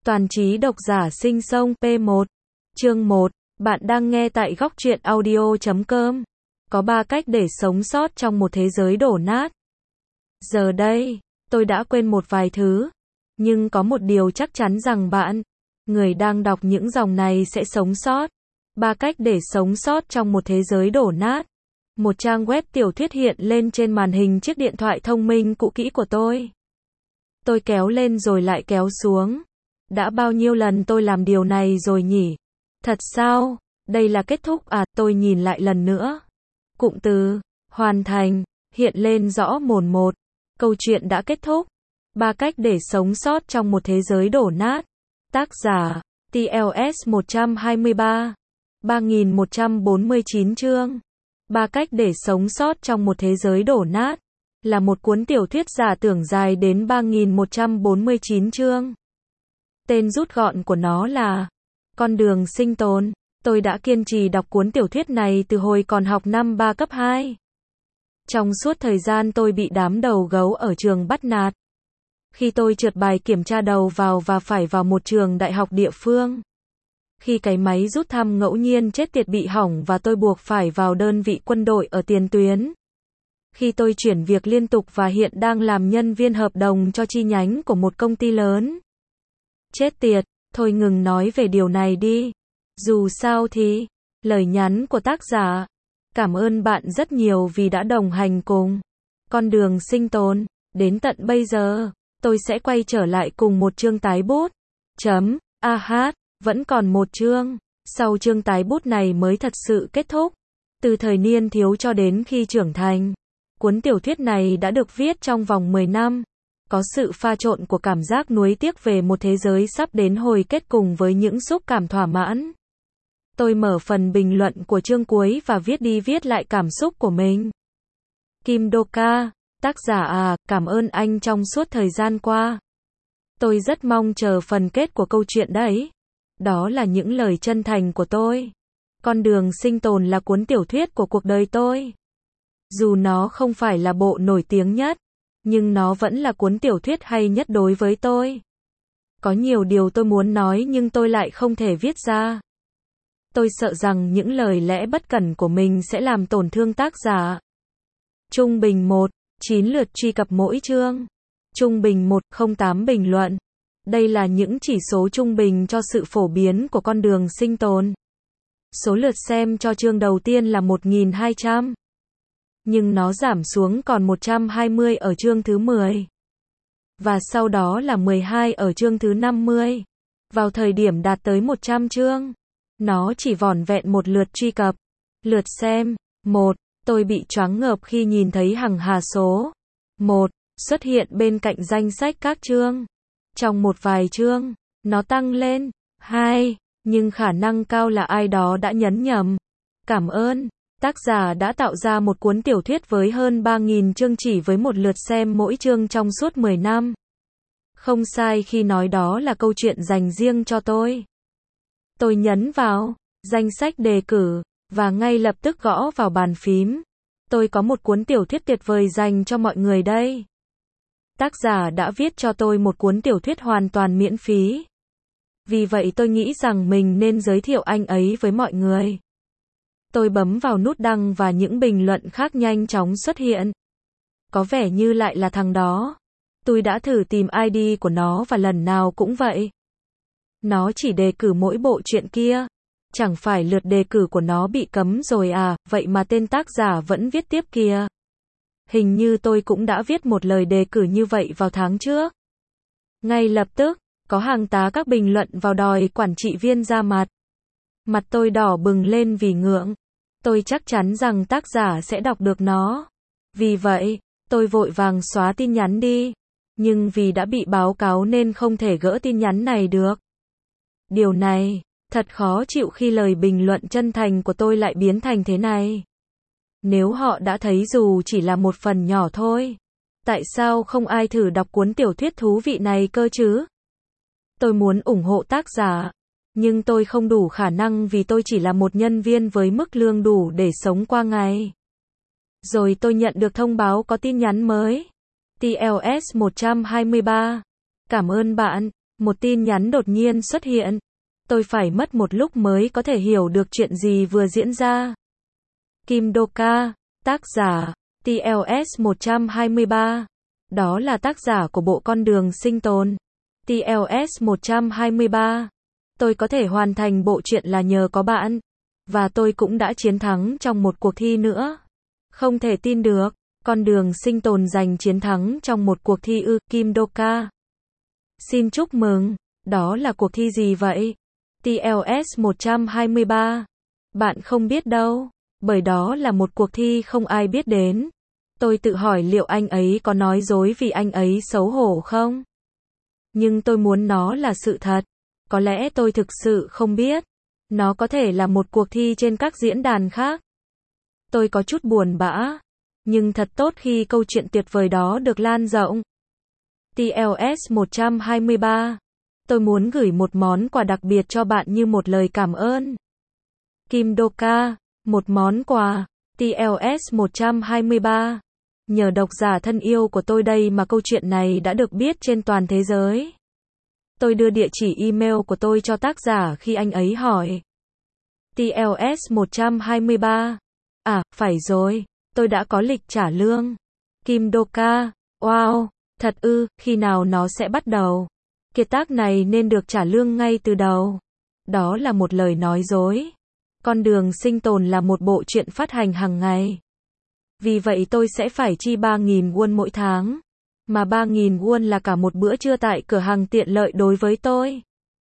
Toàn trí độc giả sinh sông P1. Chương 1. Bạn đang nghe tại góc truyện audio.com. Có 3 cách để sống sót trong một thế giới đổ nát. Giờ đây, tôi đã quên một vài thứ. Nhưng có một điều chắc chắn rằng bạn, người đang đọc những dòng này sẽ sống sót. 3 cách để sống sót trong một thế giới đổ nát. Một trang web tiểu thuyết hiện lên trên màn hình chiếc điện thoại thông minh cũ kỹ của tôi. Tôi kéo lên rồi lại kéo xuống. Đã bao nhiêu lần tôi làm điều này rồi nhỉ? Thật sao? Đây là kết thúc à? Tôi nhìn lại lần nữa. Cụm từ hoàn thành hiện lên rõ mồn một. Câu chuyện đã kết thúc. 3 cách để sống sót trong một thế giới đổ nát. Tác giả TLS 123. 3149 chương. 3 cách để sống sót trong một thế giới đổ nát là một cuốn tiểu thuyết giả tưởng dài đến 3149 chương. Tên rút gọn của nó là Con đường sinh tồn. Tôi đã kiên trì đọc cuốn tiểu thuyết này từ hồi còn học năm 3 cấp 2. Trong suốt thời gian tôi bị đám đầu gấu ở trường bắt nạt. Khi tôi trượt bài kiểm tra đầu vào và phải vào một trường đại học địa phương. Khi cái máy rút thăm ngẫu nhiên chết tiệt bị hỏng và tôi buộc phải vào đơn vị quân đội ở tiền tuyến. Khi tôi chuyển việc liên tục và hiện đang làm nhân viên hợp đồng cho chi nhánh của một công ty lớn. Chết tiệt, thôi ngừng nói về điều này đi. Dù sao thì, lời nhắn của tác giả. Cảm ơn bạn rất nhiều vì đã đồng hành cùng con đường sinh tồn. Đến tận bây giờ, tôi sẽ quay trở lại cùng một chương tái bút. Vẫn còn một chương. Sau chương tái bút này mới thật sự kết thúc. Từ thời niên thiếu cho đến khi trưởng thành. Cuốn tiểu thuyết này đã được viết trong vòng 10 năm. Có sự pha trộn của cảm giác nuối tiếc về một thế giới sắp đến hồi kết cùng với những xúc cảm thỏa mãn. Tôi mở phần bình luận của chương cuối và viết lại cảm xúc của mình. Kim Doka, tác giả cảm ơn anh trong suốt thời gian qua. Tôi rất mong chờ phần kết của câu chuyện đấy. Đó là những lời chân thành của tôi. Con đường sinh tồn là cuốn tiểu thuyết của cuộc đời tôi. Dù nó không phải là bộ nổi tiếng nhất, nhưng nó vẫn là cuốn tiểu thuyết hay nhất đối với tôi. Có nhiều điều tôi muốn nói nhưng tôi lại không thể viết ra. Tôi sợ rằng những lời lẽ bất cẩn của mình sẽ làm tổn thương tác giả. Trung bình 9 lượt truy cập mỗi chương. Trung bình 108 bình luận. Đây là những chỉ số trung bình cho sự phổ biến của con đường sinh tồn. Số lượt xem cho chương đầu tiên là 1.200. Nhưng nó giảm xuống còn 120 ở chương thứ 10. Và sau đó là 12 ở chương thứ 50. Vào thời điểm đạt tới 100 chương, nó chỉ vỏn vẹn một lượt truy cập. Lượt xem 1. Tôi bị choáng ngợp khi nhìn thấy hằng hà số 1 xuất hiện bên cạnh danh sách các chương. Trong một vài chương, nó tăng lên 2, nhưng khả năng cao là ai đó đã nhấn nhầm. Cảm ơn. Tác giả đã tạo ra một cuốn tiểu thuyết với hơn 3.000 chương chỉ với một lượt xem mỗi chương trong suốt 10 năm. Không sai khi nói đó là câu chuyện dành riêng cho tôi. Tôi nhấn vào danh sách đề cử và ngay lập tức gõ vào bàn phím. Tôi có một cuốn tiểu thuyết tuyệt vời dành cho mọi người đây. Tác giả đã viết cho tôi một cuốn tiểu thuyết hoàn toàn miễn phí. Vì vậy tôi nghĩ rằng mình nên giới thiệu anh ấy với mọi người. Tôi bấm vào nút đăng và những bình luận khác nhanh chóng xuất hiện. Có vẻ như lại là thằng đó. Tôi đã thử tìm ID của nó và lần nào cũng vậy. Nó chỉ đề cử mỗi bộ truyện kia. Chẳng phải lượt đề cử của nó bị cấm rồi à, vậy mà tên tác giả vẫn viết tiếp kìa. Hình như tôi cũng đã viết một lời đề cử như vậy vào tháng trước. Ngay lập tức, có hàng tá các bình luận vào đòi quản trị viên ra mặt. Mặt tôi đỏ bừng lên vì ngượng. Tôi chắc chắn rằng tác giả sẽ đọc được nó. Vì vậy, tôi vội vàng xóa tin nhắn đi. Nhưng vì đã bị báo cáo nên không thể gỡ tin nhắn này được. Điều này, thật khó chịu khi lời bình luận chân thành của tôi lại biến thành thế này. Nếu họ đã thấy dù chỉ là một phần nhỏ thôi, tại sao không ai thử đọc cuốn tiểu thuyết thú vị này cơ chứ? Tôi muốn ủng hộ tác giả. Nhưng tôi không đủ khả năng vì tôi chỉ là một nhân viên với mức lương đủ để sống qua ngày. Rồi tôi nhận được thông báo có tin nhắn mới. TLS 123. Cảm ơn bạn. Một tin nhắn đột nhiên xuất hiện. Tôi phải mất một lúc mới có thể hiểu được chuyện gì vừa diễn ra. Kim Do-ka, tác giả, TLS 123. Đó là tác giả của bộ Con đường sinh tồn. TLS 123. Tôi có thể hoàn thành bộ truyện là nhờ có bạn. Và tôi cũng đã chiến thắng trong một cuộc thi nữa. Không thể tin được, Con đường sinh tồn giành chiến thắng trong một cuộc thi ư, Kim Do-ka. Xin chúc mừng, đó là cuộc thi gì vậy? TLS 123. Bạn không biết đâu, bởi đó là một cuộc thi không ai biết đến. Tôi tự hỏi liệu anh ấy có nói dối vì anh ấy xấu hổ không? Nhưng tôi muốn nó là sự thật. Có lẽ tôi thực sự không biết. Nó có thể là một cuộc thi trên các diễn đàn khác. Tôi có chút buồn bã. Nhưng thật tốt khi câu chuyện tuyệt vời đó được lan rộng. TLS 123. Tôi muốn gửi một món quà đặc biệt cho bạn như một lời cảm ơn. Kim Do-ka, một món quà. TLS 123. Nhờ độc giả thân yêu của tôi đây mà câu chuyện này đã được biết trên toàn thế giới. Tôi đưa địa chỉ email của tôi cho tác giả khi anh ấy hỏi. TLS 123. À, phải rồi, tôi đã có lịch trả lương. Kim Do-ka, wow, thật ư, khi nào nó sẽ bắt đầu? Kiệt tác này nên được trả lương ngay từ đầu. Đó là một lời nói dối. Con đường sinh tồn là một bộ truyện phát hành hàng ngày. Vì vậy tôi sẽ phải chi 3.000 won mỗi tháng. Mà 3.000 won là cả một bữa trưa tại cửa hàng tiện lợi đối với tôi.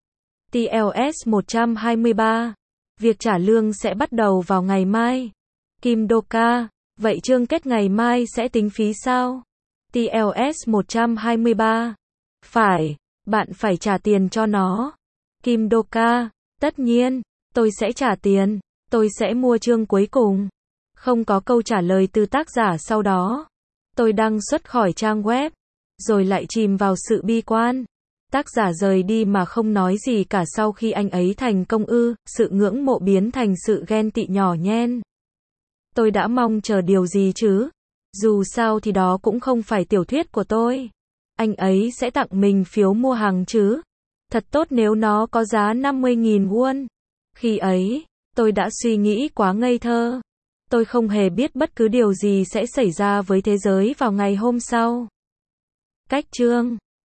TLS 123. Việc trả lương sẽ bắt đầu vào ngày mai. Kim Do-ka, vậy chương kết ngày mai sẽ tính phí sao? TLS 123. Phải, bạn phải trả tiền cho nó. Kim Do-ka, tất nhiên, tôi sẽ trả tiền, tôi sẽ mua chương cuối cùng. Không có câu trả lời từ tác giả sau đó. Tôi đăng xuất khỏi trang web, rồi lại chìm vào sự bi quan. Tác giả rời đi mà không nói gì cả sau khi anh ấy thành công ư, sự ngưỡng mộ biến thành sự ghen tị nhỏ nhen. Tôi đã mong chờ điều gì chứ? Dù sao thì đó cũng không phải tiểu thuyết của tôi. Anh ấy sẽ tặng mình phiếu mua hàng chứ? Thật tốt nếu nó có giá 50.000 won. Khi ấy, tôi đã suy nghĩ quá ngây thơ. Tôi không hề biết bất cứ điều gì sẽ xảy ra với thế giới vào ngày hôm sau. Cách chương